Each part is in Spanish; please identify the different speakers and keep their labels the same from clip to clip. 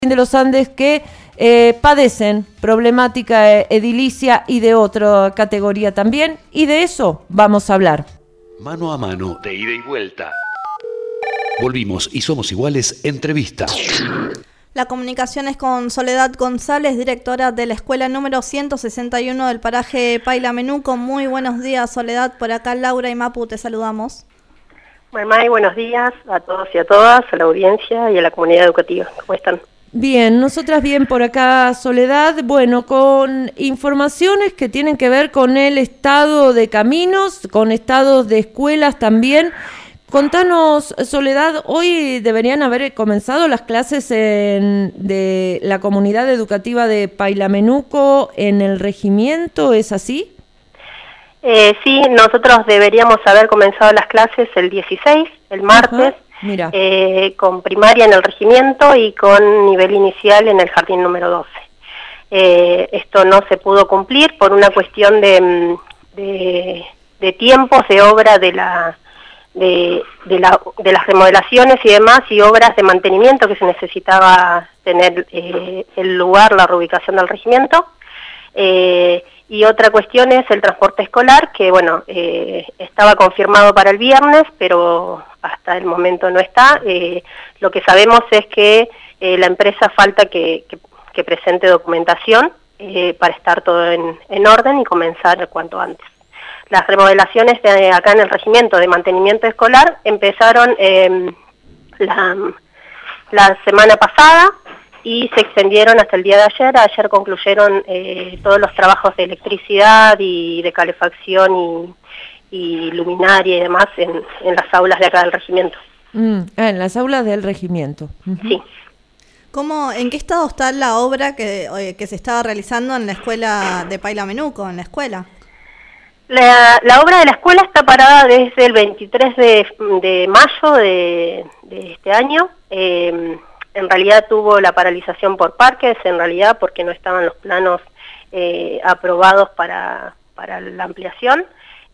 Speaker 1: de los Andes que padecen problemática edilicia y de otra categoría también, y de eso vamos a hablar.
Speaker 2: Mano a mano, de ida y vuelta. Volvimos y Somos Iguales, entrevista.
Speaker 3: La comunicación es con Soledad González, directora de la escuela número 161 del paraje Paila Menuco. Muy buenos días, Soledad. Por acá Laura y Mapu, te saludamos.
Speaker 4: May, buenos días a todos y a todas, a la audiencia y a la comunidad educativa. ¿Cómo están?
Speaker 1: Bien, nosotras bien por acá, Soledad. Bueno, con informaciones que tienen que ver con el estado de caminos, con estados de escuelas también. Contanos, Soledad, hoy deberían haber comenzado las clases de la comunidad educativa de Paila Menuco en el regimiento, ¿es así?
Speaker 4: Sí, nosotros deberíamos haber comenzado las clases el 16, el martes, con primaria en el regimiento y con nivel inicial en el jardín número 12. Esto no se pudo cumplir por una cuestión de tiempos de obra de las remodelaciones y demás, y obras de mantenimiento que se necesitaba tener el lugar, la reubicación del regimiento. Y otra cuestión es el transporte escolar, que bueno, estaba confirmado para el viernes, pero hasta el momento no está. Lo que sabemos es que la empresa falta que presente documentación para estar todo en orden y comenzar cuanto antes. Las remodelaciones de acá en el regimiento de mantenimiento escolar empezaron la semana pasada y se extendieron hasta el día de ayer. Ayer concluyeron todos los trabajos de electricidad y de calefacción y luminaria y demás en las aulas de acá del regimiento.
Speaker 1: En las aulas del regimiento.
Speaker 4: Sí.
Speaker 3: ¿En qué estado está la obra que se estaba realizando en la escuela de Paila Menuco, en la escuela?
Speaker 4: La obra de la escuela está parada desde el 23 de mayo de este año. En realidad tuvo la paralización por parques, en realidad porque no estaban los planos aprobados para la ampliación,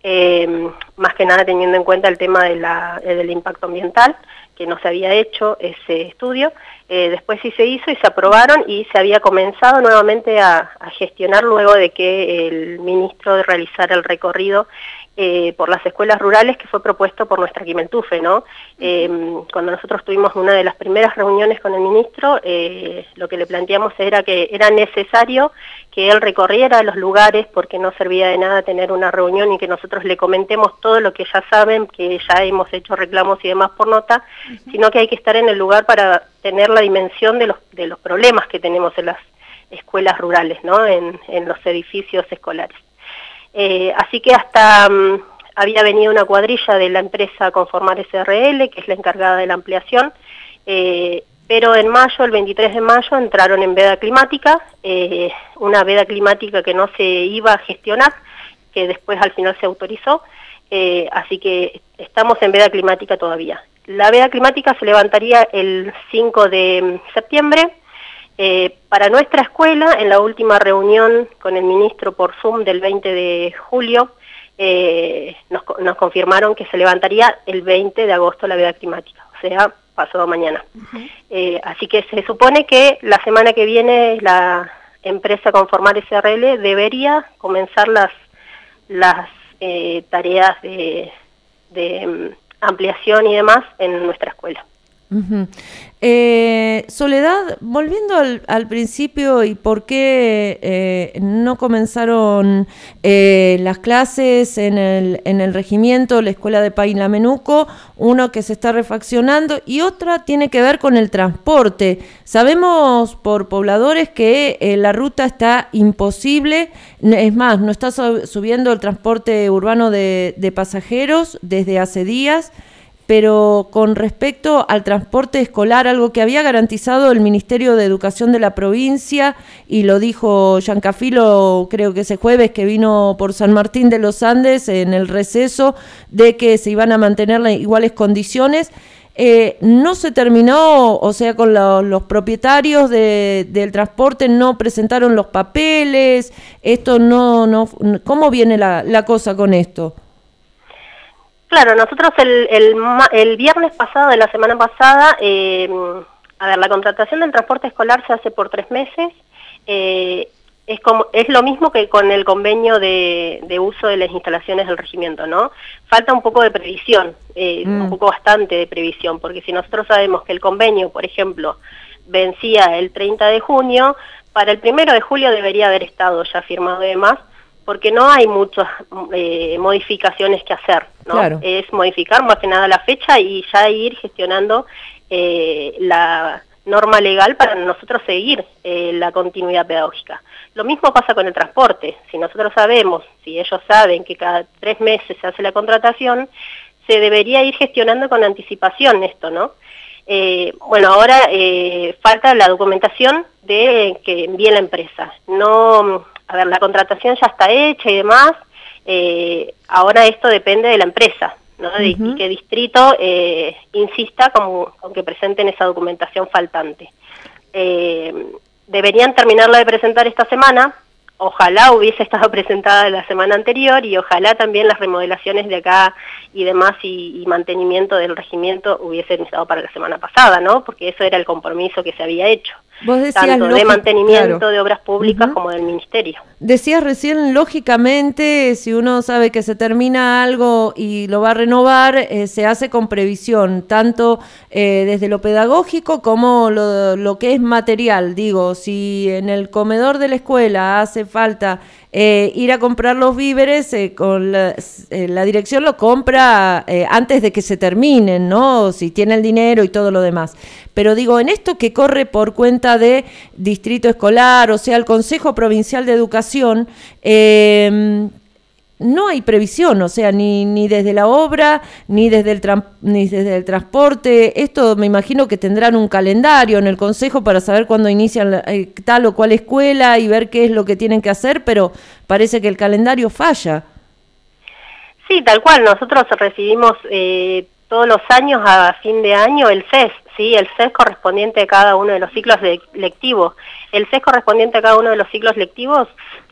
Speaker 4: más que nada teniendo en cuenta el tema del impacto ambiental, que no se había hecho ese estudio. Después sí se hizo y se aprobaron y se había comenzado nuevamente a gestionar luego de que el ministro realizara el recorrido por las escuelas rurales que fue propuesto por nuestra Quimentufe, ¿no? Cuando nosotros tuvimos una de las primeras reuniones con el ministro, lo que le planteamos era que era necesario que él recorriera los lugares porque no servía de nada tener una reunión y que nosotros le comentemos todo lo que ya saben, que ya hemos hecho reclamos y demás por nota, sino que hay que estar en el lugar para tener la dimensión de los problemas que tenemos en las escuelas rurales, ¿no? En los edificios escolares. Así que hasta había venido una cuadrilla de la empresa Conformar SRL, que es la encargada de la ampliación, pero en mayo, el 23 de mayo, entraron en veda climática, una veda climática que no se iba a gestionar, que después al final se autorizó, así que estamos en veda climática todavía. La veda climática se levantaría el 5 de septiembre, para nuestra escuela, en la última reunión con el ministro por Zoom del 20 de julio, nos confirmaron que se levantaría el 20 de agosto la veda climática, o sea, pasado mañana. Así que se supone que la semana que viene la empresa Conformar SRL debería comenzar las tareas de ampliación y demás en nuestra escuela.
Speaker 1: Soledad, volviendo al principio y por qué no comenzaron las clases en el regimiento, la escuela de Paila Menuco, uno que se está refaccionando y otra tiene que ver con el transporte. Sabemos por pobladores que la ruta está imposible, es más, no está subiendo el transporte urbano de pasajeros desde hace días. Pero con respecto al transporte escolar, algo que había garantizado el Ministerio de Educación de la provincia, y lo dijo Giancafilo, creo que ese jueves que vino por San Martín de los Andes en el receso, de que se iban a mantener las iguales condiciones, no se terminó, o sea, con los propietarios del transporte no presentaron los papeles, esto no ¿cómo viene la cosa con esto?
Speaker 4: Claro, nosotros el viernes pasado de la semana pasada A ver, la contratación del transporte escolar se hace por 3 meses. Es lo mismo que con el convenio de uso de las instalaciones del regimiento, ¿no? Falta un poco de previsión, un poco bastante de previsión, porque si nosotros sabemos que el convenio, por ejemplo, vencía el 30 de junio, para el 1 de julio debería haber estado ya firmado y demás, porque no hay muchas modificaciones que hacer, ¿no? Claro. Es modificar más que nada la fecha y ya ir gestionando la norma legal para nosotros seguir la continuidad pedagógica. Lo mismo pasa con el transporte. Si nosotros sabemos, si ellos saben que cada 3 meses se hace la contratación, se debería ir gestionando con anticipación esto, ¿no? Bueno, ahora falta la documentación de que envíe la empresa. No, a ver, la contratación ya está hecha y demás. Ahora esto depende de la empresa, ¿no? Y que distrito insista con que presenten esa documentación faltante. Deberían terminarla de presentar esta semana. Ojalá hubiese estado presentada la semana anterior y ojalá también las remodelaciones de acá y demás y mantenimiento del regimiento hubiesen estado para la semana pasada, ¿no? Porque eso era el compromiso que se había hecho.
Speaker 1: Vos decías
Speaker 4: tanto de mantenimiento de obras públicas como del ministerio. Decías
Speaker 1: recién, lógicamente, si uno sabe que se termina algo y lo va a renovar, se hace con previsión, tanto desde lo pedagógico como lo que es material. Digo, si en el comedor de la escuela hace falta ir a comprar los víveres, con la dirección lo compra antes de que se terminen, ¿no? Si tiene el dinero y todo lo demás. Pero digo, en esto que corre por cuenta de distrito escolar, o sea, el Consejo Provincial de Educación, no hay previsión, o sea, ni desde la obra, ni desde el transporte. Esto me imagino que tendrán un calendario en el Consejo para saber cuándo inician tal o cual escuela y ver qué es lo que tienen que hacer, pero parece que el calendario falla.
Speaker 4: Sí, tal cual. Nosotros recibimos todos los años, a fin de año, el CES, ¿sí? El CES correspondiente a cada uno de los ciclos lectivos. El CES correspondiente a cada uno de los ciclos lectivos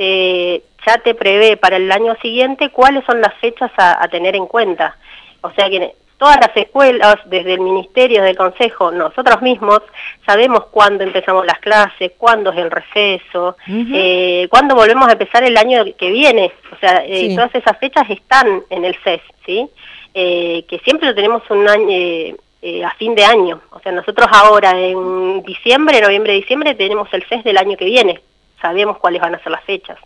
Speaker 4: ya te prevé para el año siguiente cuáles son las fechas a tener en cuenta. O sea que todas las escuelas, desde el Ministerio, del Consejo, nosotros mismos, sabemos cuándo empezamos las clases, cuándo es el receso, cuándo volvemos a empezar el año que viene. O sea, sí. Todas esas fechas están en el CES, ¿sí? Que siempre lo tenemos un año a fin de año. O sea, nosotros ahora en noviembre, diciembre, tenemos el CES del año que viene. Sabemos cuáles van a ser las fechas.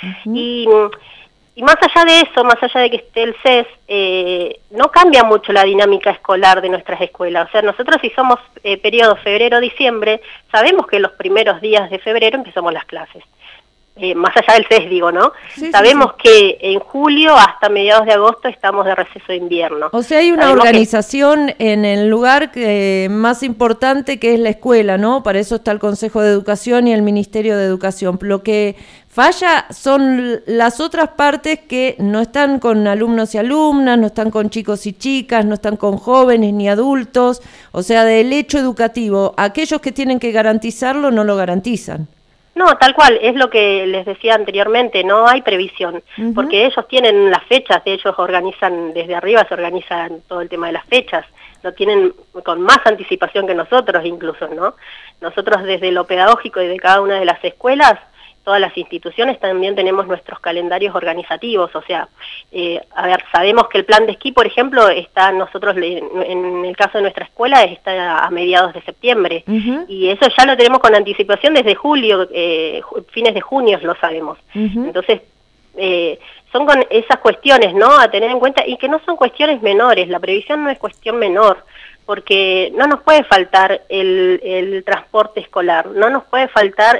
Speaker 4: Y más allá de eso, más allá de que esté el CES, no cambia mucho la dinámica escolar de nuestras escuelas. O sea, nosotros si somos periodo febrero-diciembre, sabemos que los primeros días de febrero empezamos las clases. Más allá del CES, digo, ¿no? Sí, sabemos que en julio hasta mediados de agosto estamos de receso de invierno.
Speaker 1: O sea, hay una organización en el lugar más importante que es la escuela, ¿no? Para eso está el Consejo de Educación y el Ministerio de Educación. Lo que falla son las otras partes que no están con alumnos y alumnas, no están con chicos y chicas, no están con jóvenes ni adultos. O sea, del hecho educativo, aquellos que tienen que garantizarlo no lo garantizan.
Speaker 4: No, tal cual, es lo que les decía anteriormente, no hay previsión, porque ellos tienen las fechas, ellos organizan, desde arriba se organizan todo el tema de las fechas, lo tienen con más anticipación que nosotros incluso, ¿no? Nosotros desde lo pedagógico y de cada una de las escuelas, todas las instituciones también tenemos nuestros calendarios organizativos, o sea, a ver, sabemos que el plan de esquí, por ejemplo, está nosotros, en el caso de nuestra escuela, está a mediados de septiembre, y eso ya lo tenemos con anticipación desde julio, fines de junio lo sabemos. Entonces, son con esas cuestiones, ¿no?, a tener en cuenta, y que no son cuestiones menores, la previsión no es cuestión menor, porque no nos puede faltar el transporte escolar, no nos puede faltar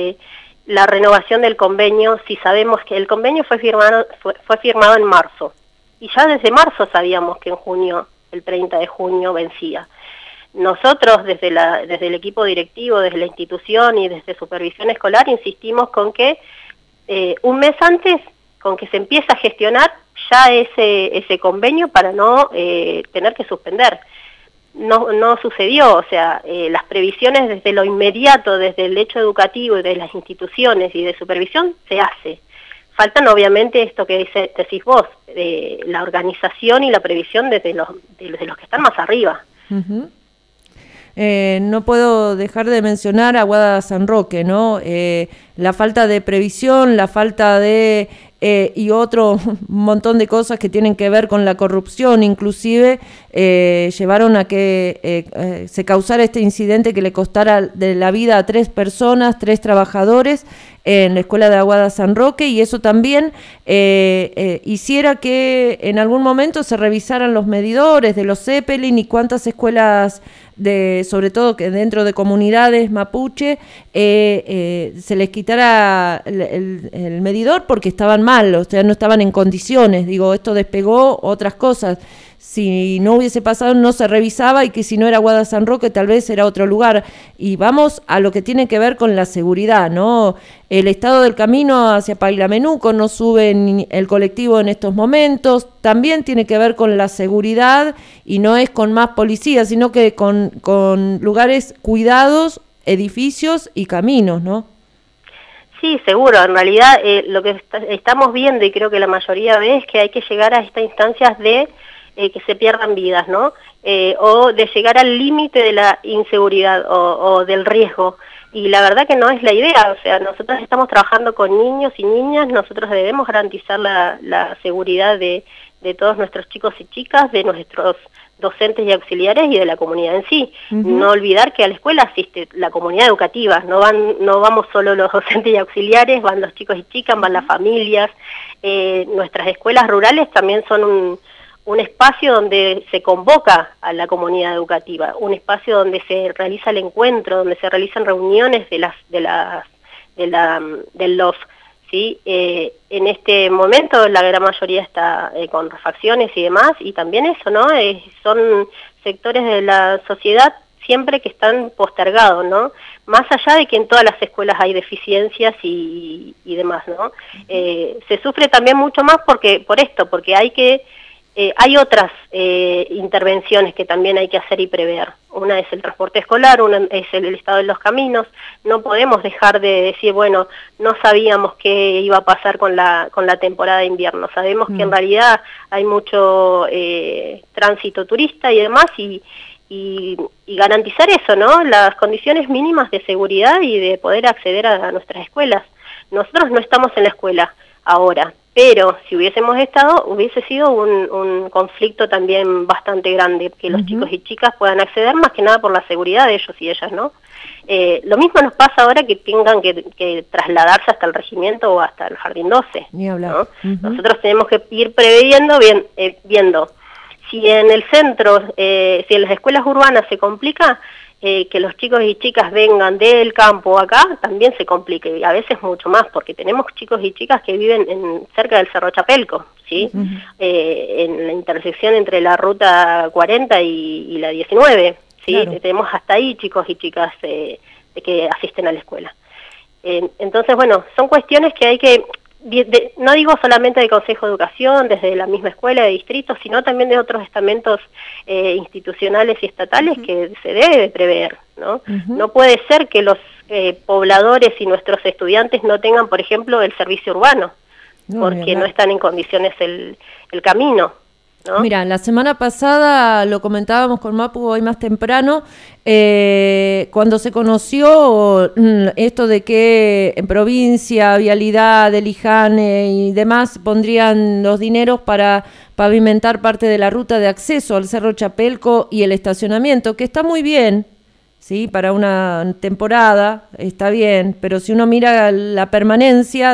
Speaker 4: la renovación del convenio, si sabemos que el convenio fue firmado en marzo, y ya desde marzo sabíamos que en junio, el 30 de junio, vencía. Nosotros, desde el equipo directivo, desde la institución y desde supervisión escolar, insistimos con que un mes antes, con que se empiece a gestionar ya ese convenio para no tener que suspender. No sucedió, o sea, las previsiones desde lo inmediato, desde el hecho educativo y de las instituciones y de supervisión, se hace. Faltan obviamente esto que decís vos, la organización y la previsión desde los que están más arriba.
Speaker 1: no puedo dejar de mencionar Aguada San Roque, ¿no? La falta de previsión, la falta de... y otro montón de cosas que tienen que ver con la corrupción, inclusive llevaron a que se causara este incidente que le costara de la vida a 3 personas, 3 trabajadores en la escuela de Aguada San Roque, y eso también hiciera que en algún momento se revisaran los medidores de los Zeppelin y cuántas escuelas, sobre todo que dentro de comunidades mapuche, se les quitara el medidor porque estaban mal, o sea, no estaban en condiciones. Digo, esto despegó otras cosas. Si no hubiese pasado, no se revisaba, y que si no era Aguada San Roque, tal vez era otro lugar. Y vamos a lo que tiene que ver con la seguridad, ¿no? El estado del camino hacia Pailamenuco, no sube el colectivo en estos momentos, también tiene que ver con la seguridad, y no es con más policías, sino que con lugares cuidados, edificios y caminos, ¿no?
Speaker 4: Sí, seguro. En realidad lo que estamos viendo, y creo que la mayoría ve, es que hay que llegar a estas instancias de que se pierdan vidas, ¿no? O de llegar al límite de la inseguridad o del riesgo. Y la verdad que no es la idea. O sea, nosotros estamos trabajando con niños y niñas, nosotros debemos garantizar la seguridad de todos nuestros chicos y chicas, de nuestros docentes y auxiliares y de la comunidad en sí. No olvidar que a la escuela asiste la comunidad educativa, no vamos solo los docentes y auxiliares, van los chicos y chicas, van las familias. Nuestras escuelas rurales también son un espacio donde se convoca a la comunidad educativa, un espacio donde se realiza el encuentro, donde se realizan reuniones del LOF, ¿sí? En este momento la gran mayoría está con refacciones y demás, y también eso, ¿no? Son sectores de la sociedad siempre que están postergados, ¿no? Más allá de que en todas las escuelas hay deficiencias y demás, ¿no? Se sufre también mucho más porque hay otras intervenciones que también hay que hacer y prever. Una es el transporte escolar, una es el estado de los caminos. No podemos dejar de decir, bueno, no sabíamos qué iba a pasar con la temporada de invierno. Sabemos que en realidad hay mucho tránsito turista y demás, y garantizar eso, ¿no? Las condiciones mínimas de seguridad y de poder acceder a nuestras escuelas. Nosotros no estamos en la escuela ahora, pero si hubiésemos estado, hubiese sido un conflicto también bastante grande, que los chicos y chicas puedan acceder, más que nada por la seguridad de ellos y ellas, ¿no? Lo mismo nos pasa ahora que tengan que trasladarse hasta el regimiento o hasta el Jardín 12, ¿no? Nosotros tenemos que ir previendo, viendo si en el centro, si en las escuelas urbanas se complica, que los chicos y chicas vengan del campo acá, también se complique, y a veces mucho más, porque tenemos chicos y chicas que viven cerca del Cerro Chapelco, ¿sí? En la intersección entre la ruta 40 y la 19, ¿sí? Claro. Tenemos hasta ahí chicos y chicas que asisten a la escuela. Entonces, bueno, son cuestiones que hay que... no digo solamente del Consejo de Educación, desde la misma escuela de distrito, sino también de otros estamentos institucionales y estatales que se debe prever, ¿no? No puede ser que los pobladores y nuestros estudiantes no tengan, por ejemplo, el servicio urbano, porque no están en condiciones el camino, ¿no?
Speaker 1: Mira, la semana pasada lo comentábamos con Mapu hoy más temprano, cuando se conoció esto de que en provincia, Vialidad, del IJANE y demás pondrían los dineros para pavimentar parte de la ruta de acceso al Cerro Chapelco y el estacionamiento, que está muy bien, ¿sí? Para una temporada está bien, pero si uno mira la permanencia,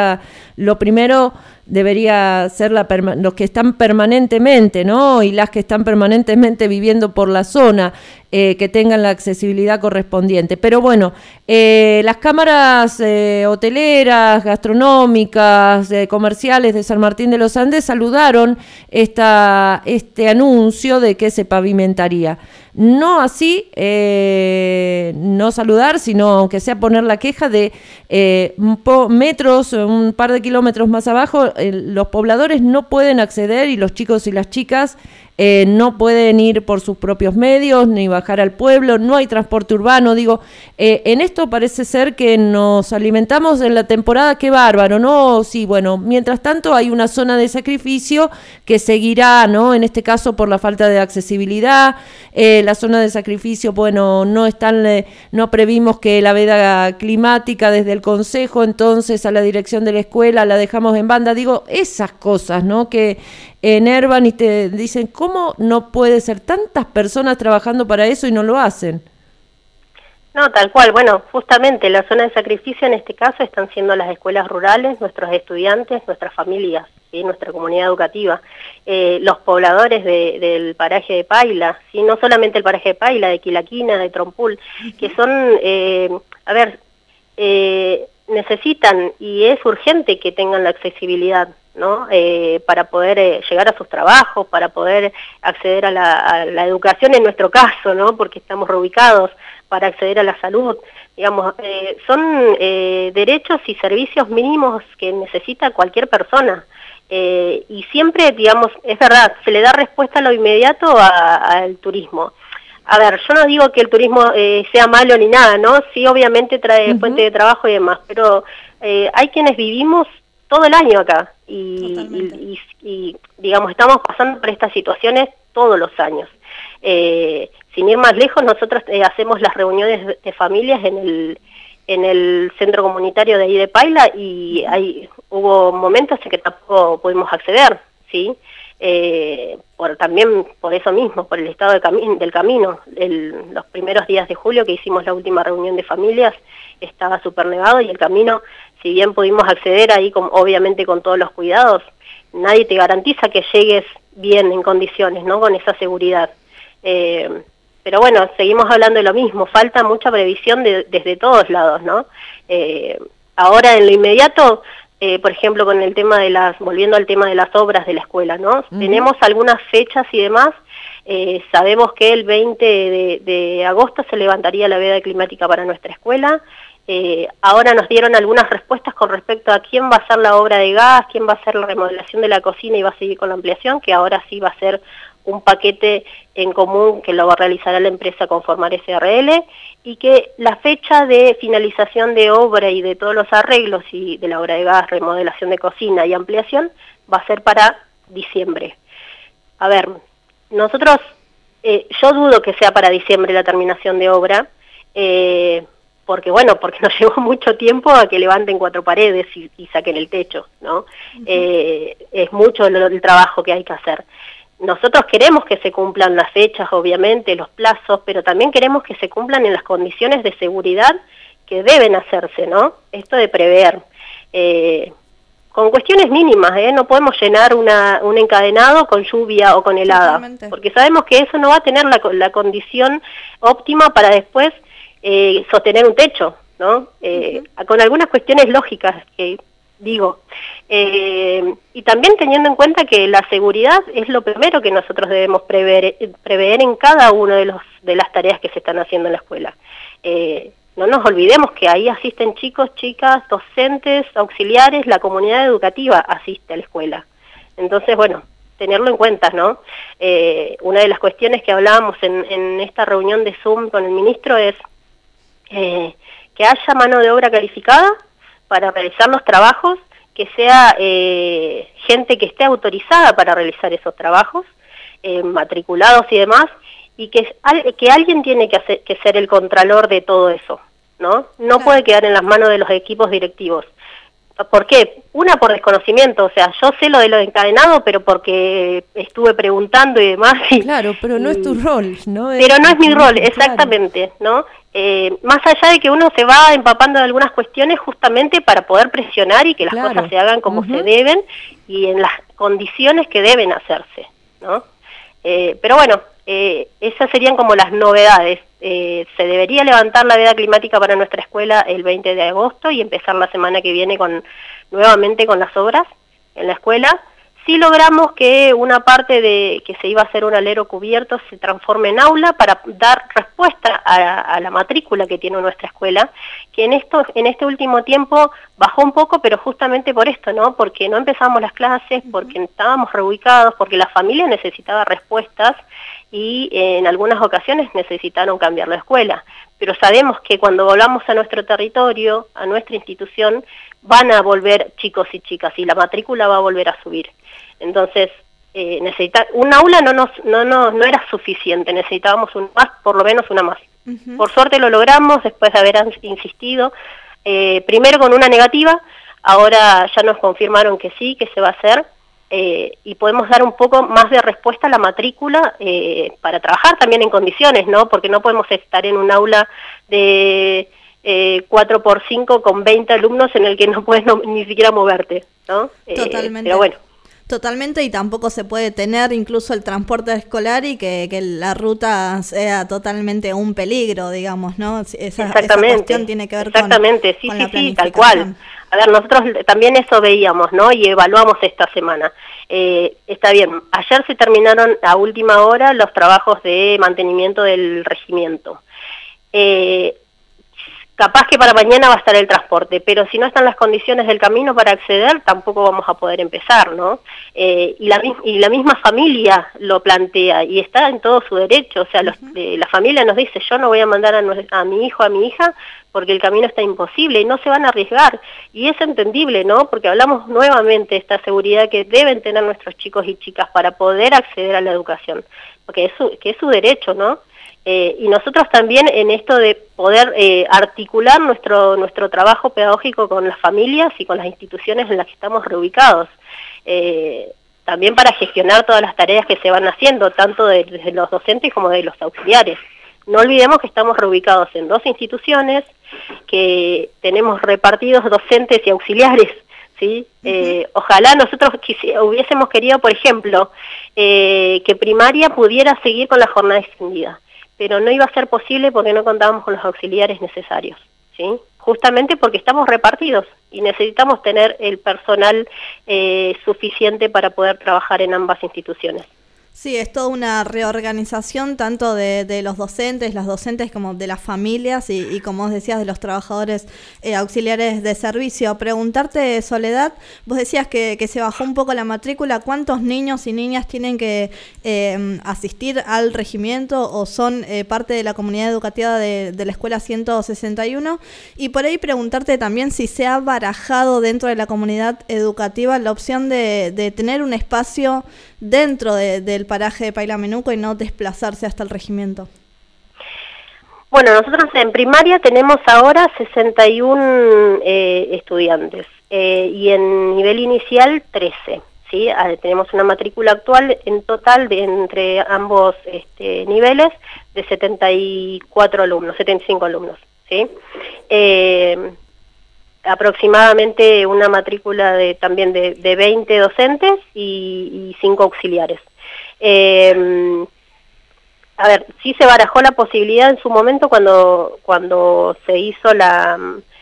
Speaker 1: lo primero debería ser los que están permanentemente, ¿no? Y las que están permanentemente viviendo por la zona, que tengan la accesibilidad correspondiente. Pero bueno, las cámaras hoteleras, gastronómicas, comerciales de San Martín de los Andes saludaron este anuncio de que se pavimentaría. No así, no saludar, sino aunque sea poner la queja de un par de kilómetros más abajo, los pobladores no pueden acceder, y los chicos y las chicas no pueden ir por sus propios medios ni bajar al pueblo, no hay transporte urbano. Digo, en esto parece ser que nos alimentamos en la temporada, qué bárbaro, ¿no? Sí, bueno, mientras tanto hay una zona de sacrificio que seguirá, ¿no? En este caso por la falta de accesibilidad, la zona de sacrificio, bueno, no previmos que la veda climática desde el consejo, entonces a la dirección de la escuela la dejamos en banda. Digo, esas cosas, ¿no? Que enervan y te dicen, ¿cómo no puede ser tantas personas trabajando para eso y no lo hacen?
Speaker 4: No, tal cual. Bueno, justamente la zona de sacrificio en este caso están siendo las escuelas rurales, nuestros estudiantes, nuestras familias, ¿sí? Nuestra comunidad educativa, los pobladores del paraje de Paila, ¿sí? No solamente el paraje de Paila, de Quilaquina, de Trompul, que son, necesitan y es urgente que tengan la accesibilidad, ¿no? Para poder llegar a sus trabajos, para poder acceder a la educación en nuestro caso, ¿no? Porque estamos reubicados, para acceder a la salud, digamos, son derechos y servicios mínimos que necesita cualquier persona. Y siempre, digamos, es verdad, se le da respuesta a lo inmediato al turismo. A ver, yo no digo que el turismo sea malo ni nada, ¿no? Sí, obviamente trae fuente de trabajo y demás, pero hay quienes vivimos todo el año acá y digamos, estamos pasando por estas situaciones todos los años. Sin ir más lejos, nosotros hacemos las reuniones de familias en el centro comunitario de ahí de Paila y hubo momentos en que tampoco pudimos acceder, ¿sí? También por eso mismo, por el estado del camino. Los primeros días de julio que hicimos la última reunión de familias estaba súper nevado y el camino, si bien pudimos acceder ahí obviamente con todos los cuidados, nadie te garantiza que llegues bien en condiciones, ¿no? Con esa seguridad. Pero bueno, seguimos hablando de lo mismo, falta mucha previsión desde todos lados, ¿no? Ahora en lo inmediato, por ejemplo, con el tema volviendo al tema de las obras de la escuela, ¿no? Tenemos algunas fechas y demás, sabemos que el 20 de agosto se levantaría la veda climática para nuestra escuela. Ahora nos dieron algunas respuestas con respecto a quién va a hacer la obra de gas, quién va a hacer la remodelación de la cocina y va a seguir con la ampliación, que ahora sí va a ser un paquete en común que lo va a realizar la empresa Conformar SRL, y que la fecha de finalización de obra y de todos los arreglos y de la obra de gas, remodelación de cocina y ampliación va a ser para diciembre. A ver, nosotros, yo dudo que sea para diciembre la terminación de obra, porque nos llevó mucho tiempo a que levanten 4 paredes y saquen el techo, ¿no? Es mucho el trabajo que hay que hacer. Nosotros queremos que se cumplan las fechas, obviamente, los plazos, pero también queremos que se cumplan en las condiciones de seguridad que deben hacerse, ¿no? Esto de prever. Con cuestiones mínimas, no podemos llenar un encadenado con lluvia o con helada, totalmente, porque sabemos que eso no va a tener la condición óptima para después sostener un techo, ¿no? Con algunas cuestiones lógicas que digo, y también teniendo en cuenta que la seguridad es lo primero que nosotros debemos prever en cada una de las tareas que se están haciendo en la escuela. No nos olvidemos que ahí asisten chicos, chicas, docentes, auxiliares, la comunidad educativa asiste a la escuela. Entonces, bueno, tenerlo en cuenta, ¿no? Una de las cuestiones que hablábamos en esta reunión de Zoom con el ministro es que haya mano de obra calificada para realizar los trabajos, que sea gente que esté autorizada para realizar esos trabajos, matriculados y demás, y que alguien tiene que ser el contralor de todo eso, ¿no? No claro, puede quedar en las manos de los equipos directivos. ¿Por qué? Una, por desconocimiento, o sea, yo sé lo de lo encadenado, pero porque estuve preguntando y demás.
Speaker 1: Claro, pero no es tu rol, ¿no?
Speaker 4: Pero no es mi rol, exactamente, ¿no? Más allá de que uno se va empapando de algunas cuestiones justamente para poder presionar y que las cosas se hagan como se deben y en las condiciones que deben hacerse, ¿no? Pero bueno, esas serían como las novedades. Se debería levantar la veda climática para nuestra escuela el 20 de agosto y empezar la semana que viene nuevamente con las obras en la escuela. Sí logramos que una parte de que se iba a hacer un alero cubierto se transforme en aula para dar respuesta a la matrícula que tiene nuestra escuela, que en este último tiempo bajó un poco, pero justamente por esto, ¿no? Porque no empezamos las clases, porque estábamos reubicados, porque la familia necesitaba respuestas y en algunas ocasiones necesitaron cambiar la escuela. Pero sabemos que cuando volvamos a nuestro territorio, a nuestra institución, van a volver chicos y chicas y la matrícula va a volver a subir. Entonces, un aula no era suficiente, necesitábamos por lo menos una más. Por suerte lo logramos después de haber insistido, primero con una negativa, ahora ya nos confirmaron que sí, que se va a hacer, y podemos dar un poco más de respuesta a la matrícula para trabajar también en condiciones, ¿no? Porque no podemos estar en un aula de 4x5 con 20 alumnos en el que no puedes ni siquiera moverte, ¿no?
Speaker 3: Totalmente.
Speaker 4: Pero bueno.
Speaker 3: Totalmente, y tampoco se puede tener incluso el transporte escolar y que la ruta sea totalmente un peligro, digamos, ¿no? Esa cuestión tiene que ver con la planificación. Sí, tal cual. A ver, nosotros también eso veíamos, ¿no? Y evaluamos esta semana. Está bien, ayer se terminaron a última hora los trabajos de mantenimiento del regimiento. Capaz que para mañana va a estar el transporte, pero si no están las condiciones del camino para acceder, tampoco vamos a poder empezar, ¿no? Y la misma familia lo plantea, y está en todo su derecho, o sea, la familia nos dice, yo no voy a mandar a mi hijo, a mi hija, porque el camino está imposible, y no se van a arriesgar, y es entendible, ¿no? Porque hablamos nuevamente de esta seguridad que deben tener nuestros chicos y chicas para poder acceder a la educación, porque es su derecho, ¿no? Y nosotros también en esto de poder articular nuestro trabajo pedagógico con las familias y con las instituciones en las que estamos reubicados, también para gestionar todas las tareas que se van haciendo, tanto desde los docentes como de los auxiliares. No olvidemos que estamos reubicados en 2 instituciones, que tenemos repartidos docentes y auxiliares, ¿sí? Ojalá nosotros hubiésemos querido, por ejemplo, que primaria pudiera seguir con la jornada extendida, pero no iba a ser posible porque no contábamos con los auxiliares necesarios, ¿sí? Justamente porque estamos repartidos y necesitamos tener el personal suficiente para poder trabajar en ambas instituciones. Sí, es toda una reorganización tanto de los docentes, las docentes como de las familias y como vos decías, de los trabajadores auxiliares de servicio. Preguntarte, Soledad, vos decías que se bajó un poco la matrícula. ¿Cuántos niños y niñas tienen que asistir al regimiento o son parte de la comunidad educativa de la Escuela 161? Y por ahí preguntarte también si se ha barajado dentro de la comunidad educativa la opción de tener un espacio dentro del paraje de Paila Menuco y no desplazarse hasta el regimiento.
Speaker 4: Bueno, nosotros en primaria tenemos ahora 61 estudiantes y en nivel inicial 13, ¿sí? Tenemos una matrícula actual en total entre ambos niveles de 75 alumnos, ¿sí? Aproximadamente una matrícula también de 20 docentes y 5 auxiliares. A ver, sí se barajó la posibilidad en su momento cuando se hizo la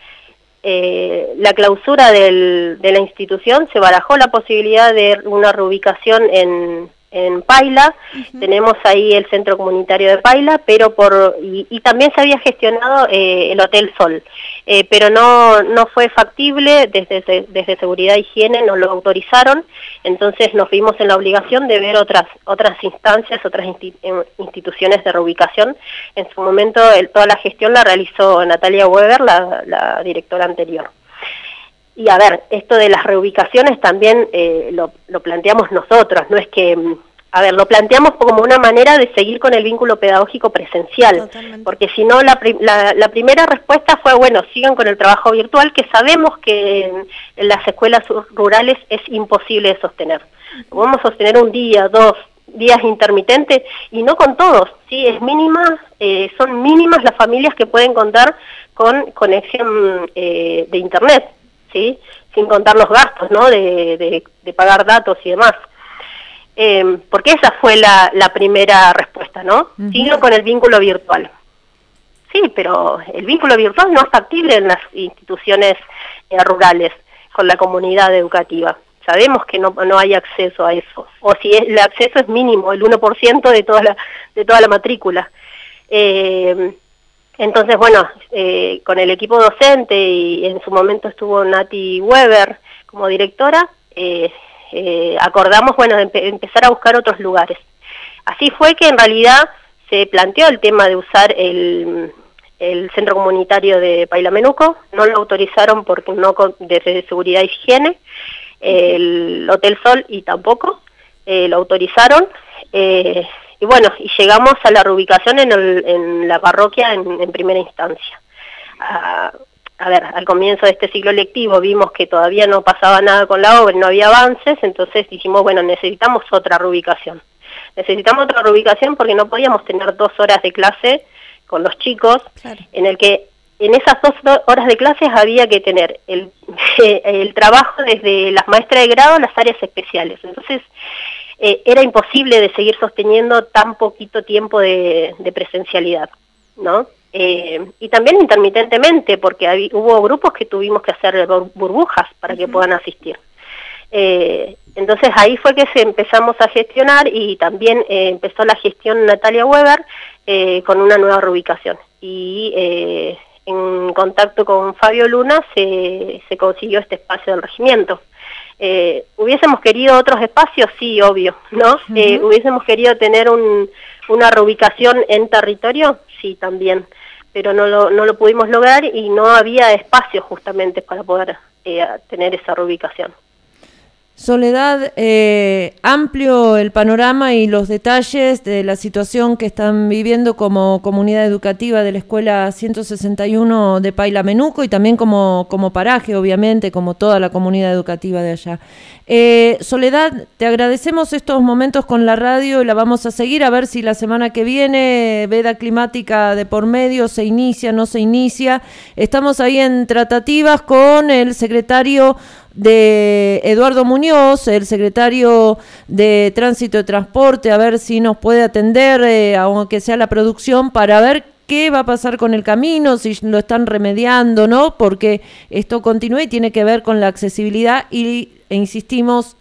Speaker 4: clausura de la institución, se barajó la posibilidad de una reubicación en Paila. Tenemos ahí el centro comunitario de Paila, pero y también se había gestionado el Hotel Sol, pero no fue factible, desde Seguridad e Higiene nos lo autorizaron, entonces nos vimos en la obligación de ver otras instancias, otras instituciones de reubicación. En su momento toda la gestión la realizó Natalia Weber, la directora anterior. Y a ver, esto de las reubicaciones también lo planteamos nosotros, no es que, a ver, lo planteamos como una manera de seguir con el vínculo pedagógico presencial. Totalmente. Porque si no, la primera respuesta fue, bueno, sigan con el trabajo virtual, que sabemos que en las escuelas rurales es imposible de sostener. Vamos a sostener un día, 2 días intermitentes, y no con todos, ¿sí? Son mínimas las familias que pueden contar con conexión de internet, ¿sí? Sin contar los gastos, ¿no? de pagar datos y demás. Porque esa fue la primera respuesta, ¿no? Sigo con el vínculo virtual. Sí, pero el vínculo virtual no es factible en las instituciones rurales con la comunidad educativa.
Speaker 3: sabemos que no hay acceso a eso, o si el acceso es mínimo, el 1% de toda la matrícula. Entonces, bueno, con el equipo docente, y en su momento estuvo Nati Weber como directora, acordamos, bueno, de empezar a buscar otros lugares. Así fue que en realidad se planteó el tema de usar el centro comunitario de Pailamenuco. No lo autorizaron porque no desde seguridad e higiene, el Hotel Sol y tampoco lo autorizaron, y bueno, y llegamos a la reubicación en la parroquia en primera instancia. A ver, al comienzo de este ciclo lectivo vimos que todavía no pasaba nada con la obra, no había avances, entonces dijimos, bueno, necesitamos otra reubicación. Necesitamos otra reubicación porque no podíamos tener 2 horas de clase con los chicos, claro, en el que en esas 2 horas de clases había que tener el trabajo desde las maestras de grado a las áreas especiales. Entonces era imposible de seguir sosteniendo tan poquito tiempo de presencialidad, ¿no? Y también intermitentemente, porque hubo grupos que tuvimos que hacer burbujas para que puedan asistir. Entonces ahí fue que empezamos a gestionar, y también empezó la gestión Natalia Weber con una nueva reubicación. Y en contacto con Fabio Luna se consiguió este espacio del regimiento. ¿Hubiésemos querido otros espacios? Sí, obvio, ¿no? ¿Hubiésemos querido tener una reubicación en territorio? Sí, también, pero no lo pudimos lograr y no había espacio justamente para poder tener esa reubicación.
Speaker 1: Soledad, amplio el panorama y los detalles de la situación que están viviendo como comunidad educativa de la Escuela 161 de Pailamenuco, y también como paraje, obviamente, como toda la comunidad educativa de allá. Soledad, te agradecemos estos momentos con la radio y la vamos a seguir a ver si la semana que viene, veda climática de por medio, se inicia, no se inicia. Estamos ahí en tratativas con el secretario de Eduardo Muñoz, el secretario de Tránsito y Transporte, a ver si nos puede atender, aunque sea la producción, para ver qué va a pasar con el camino, si lo están remediando, ¿no? Porque esto continúa y tiene que ver con la accesibilidad e insistimos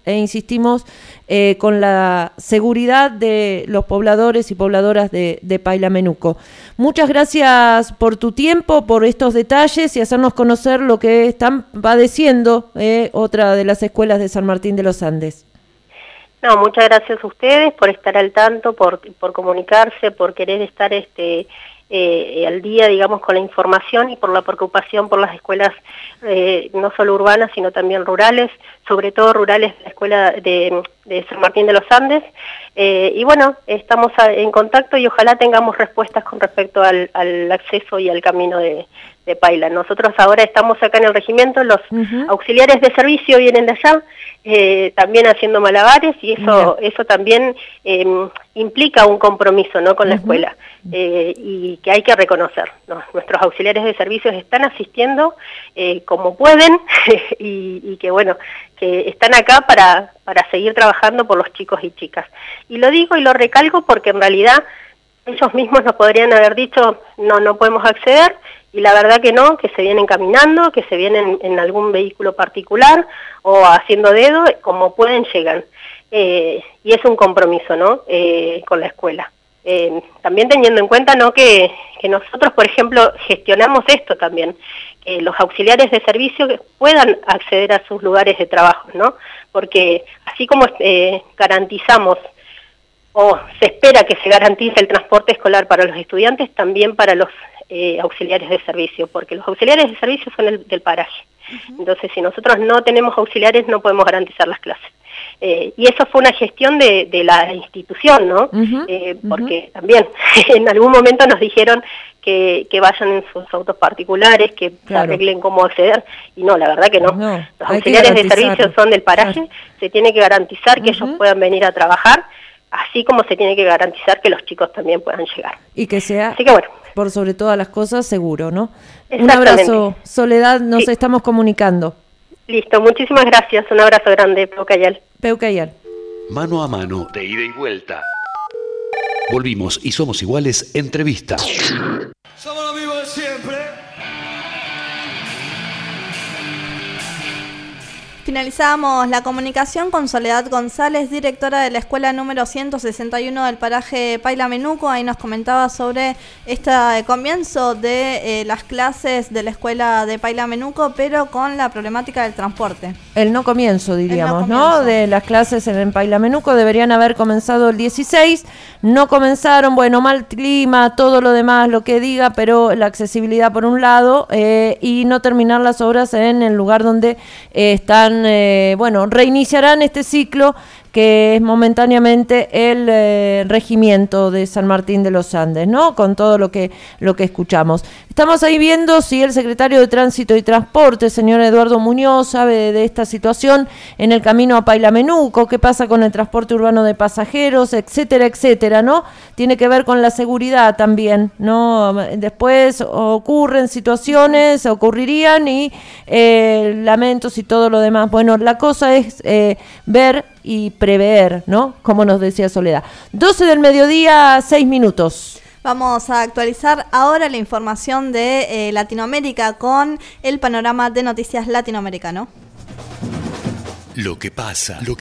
Speaker 1: con la seguridad de los pobladores y pobladoras de Pailamenuco. Muchas gracias por tu tiempo, por estos detalles y hacernos conocer lo que están padeciendo otra de las escuelas de San Martín de los Andes.
Speaker 3: No, muchas gracias a ustedes por estar al tanto, por comunicarse, por querer estar al día, digamos, con la información, y por la preocupación por las escuelas no solo urbanas, sino también rurales, sobre todo rurales de la escuela de San Martín de los Andes. Y bueno, estamos en contacto y ojalá tengamos respuestas con respecto al acceso y al camino de Paila. Nosotros ahora estamos acá en el regimiento, los auxiliares de servicio vienen de allá, también haciendo malabares, y eso también implica un compromiso, ¿no?, con la escuela, y que hay que reconocer, ¿no? Nuestros auxiliares de servicios están asistiendo como pueden y que bueno, que están acá para seguir trabajando por los chicos y chicas. Y lo digo y lo recalco porque en realidad ellos mismos nos podrían haber dicho no podemos acceder, y la verdad que no, que se vienen caminando, que se vienen en algún vehículo particular o haciendo dedo, como pueden llegan. Y es un compromiso, ¿no?, con la escuela. También teniendo en cuenta, ¿no?, que nosotros, por ejemplo, gestionamos esto también, que los auxiliares de servicio puedan acceder a sus lugares de trabajo, ¿no? Porque así como garantizamos, o se espera que se garantice el transporte escolar para los estudiantes, también para los auxiliares de servicio, porque los auxiliares de servicio son del paraje. Entonces, si nosotros no tenemos auxiliares, no podemos garantizar las clases. Y eso fue una gestión de la institución, ¿no? Porque también en algún momento nos dijeron que vayan en sus autos particulares, que se arreglen cómo acceder, y no, la verdad que no. Los auxiliares de servicio son del paraje, se tiene que garantizar que ellos puedan venir a trabajar, así como se tiene que garantizar que los chicos también puedan llegar.
Speaker 1: Y que sea,
Speaker 3: así que bueno,
Speaker 1: por sobre todas las cosas, seguro, ¿no? Un abrazo, Soledad, nos estamos comunicando.
Speaker 3: Listo, muchísimas gracias, un abrazo grande, Peucayal.
Speaker 1: Peucayal.
Speaker 2: Mano a mano, de ida y vuelta. Volvimos y somos iguales, entrevista.
Speaker 5: Somos los mismos de siempre.
Speaker 6: Finalizamos la comunicación con Soledad González, directora de la escuela número 161 del paraje Paila Menuco. Ahí nos comentaba sobre este comienzo de las clases de la escuela de Paila Menuco, pero con la problemática del transporte.
Speaker 1: El no comienzo, diríamos,
Speaker 6: El no comienzo.
Speaker 1: ¿no? De las clases en Paila Menuco deberían haber comenzado el 16, no comenzaron, bueno, mal clima, todo lo demás, lo que diga, pero la accesibilidad por un lado y no terminar las obras en el lugar donde están, bueno, reiniciarán este ciclo que es momentáneamente el regimiento de San Martín de los Andes, ¿no? Con todo lo que escuchamos. Estamos ahí viendo si el secretario de Tránsito y Transporte, señor Eduardo Muñoz, sabe de esta situación en el camino a Paila Menuco, qué pasa con el transporte urbano de pasajeros, etcétera, etcétera, ¿no? Tiene que ver con la seguridad también, ¿no? Después ocurrirían y lamentos y todo lo demás. Bueno, la cosa es ver y prever, ¿no? Como nos decía Soledad. 12 del mediodía, 6 minutos.
Speaker 6: Vamos a actualizar ahora la información de Latinoamérica con el panorama de noticias latinoamericano.
Speaker 2: Lo que pasa.